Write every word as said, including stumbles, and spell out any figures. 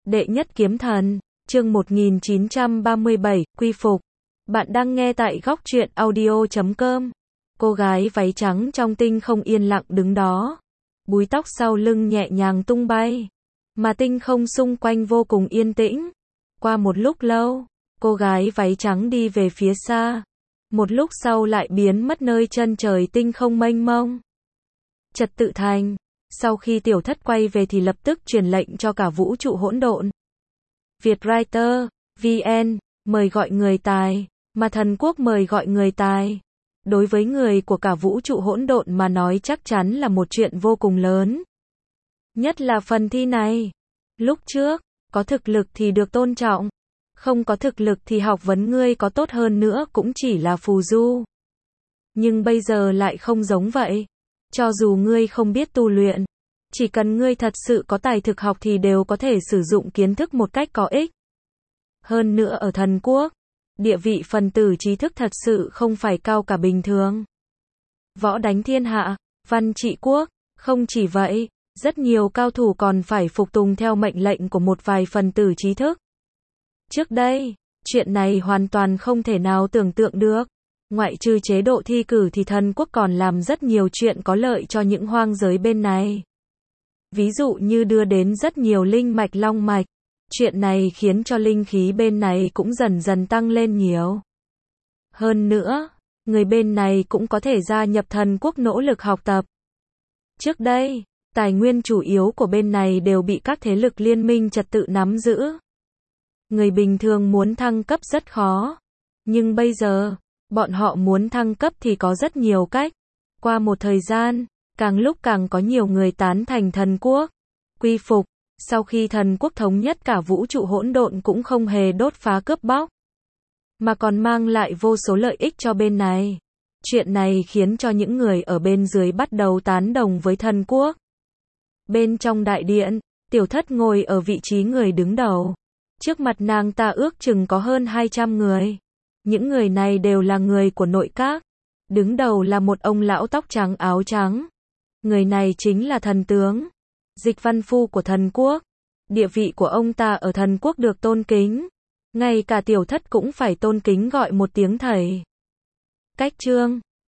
Đệ nhất kiếm thần, chương một nghìn chín trăm ba mươi bảy, quy phục. Bạn đang nghe tại góc truyện audio chấm com. Cô gái váy trắng trong tinh không yên lặng đứng đó. Búi tóc sau lưng nhẹ nhàng tung bay. Mà tinh không xung quanh vô cùng yên tĩnh. Qua một lúc lâu, cô gái váy trắng đi về phía xa. Một lúc sau lại biến mất nơi chân trời tinh không mênh mông. Trật tự thành. Sau khi tiểu thất quay về thì lập tức truyền lệnh cho cả vũ trụ hỗn độn. Vietwriter, vê en, mời gọi người tài, mà thần quốc mời gọi người tài. Đối với người của cả vũ trụ hỗn độn mà nói chắc chắn là một chuyện vô cùng lớn. Nhất là phần thi này. Lúc trước, có thực lực thì được tôn trọng. Không có thực lực thì học vấn ngươi có tốt hơn nữa cũng chỉ là phù du. Nhưng bây giờ lại không giống vậy. Cho dù ngươi không biết tu luyện, chỉ cần ngươi thật sự có tài thực học thì đều có thể sử dụng kiến thức một cách có ích. Hơn nữa ở thần quốc, địa vị phần tử trí thức thật sự không phải cao cả bình thường. Võ đánh thiên hạ, văn trị quốc, không chỉ vậy, rất nhiều cao thủ còn phải phục tùng theo mệnh lệnh của một vài phần tử trí thức. Trước đây, chuyện này hoàn toàn không thể nào tưởng tượng được. Ngoại trừ chế độ thi cử thì thần quốc còn làm rất nhiều chuyện có lợi cho những hoang giới bên này. Ví dụ như đưa đến rất nhiều linh mạch long mạch. Chuyện này khiến cho linh khí bên này cũng dần dần tăng lên nhiều. Hơn nữa, người bên này cũng có thể gia nhập thần quốc nỗ lực học tập. Trước đây, tài nguyên chủ yếu của bên này đều bị các thế lực liên minh trật tự nắm giữ. Người bình thường muốn thăng cấp rất khó. Nhưng bây giờ, bọn họ muốn thăng cấp thì có rất nhiều cách. Qua một thời gian, càng lúc càng có nhiều người tán thành thần quốc. Quy phục, sau khi thần quốc thống nhất cả vũ trụ hỗn độn cũng không hề đốt phá cướp bóc, mà còn mang lại vô số lợi ích cho bên này. Chuyện này khiến cho những người ở bên dưới bắt đầu tán đồng với thần quốc. Bên trong đại điện, tiểu thất ngồi ở vị trí người đứng đầu. Trước mặt nàng ta ước chừng có hơn hai trăm người. Những người này đều là người của nội các. Đứng đầu là một ông lão tóc trắng áo trắng. Người này chính là thần tướng, Dịch Văn Phu của thần quốc. Địa vị của ông ta ở thần quốc được tôn kính. Ngay cả tiểu thất cũng phải tôn kính gọi một tiếng thầy. Cách chương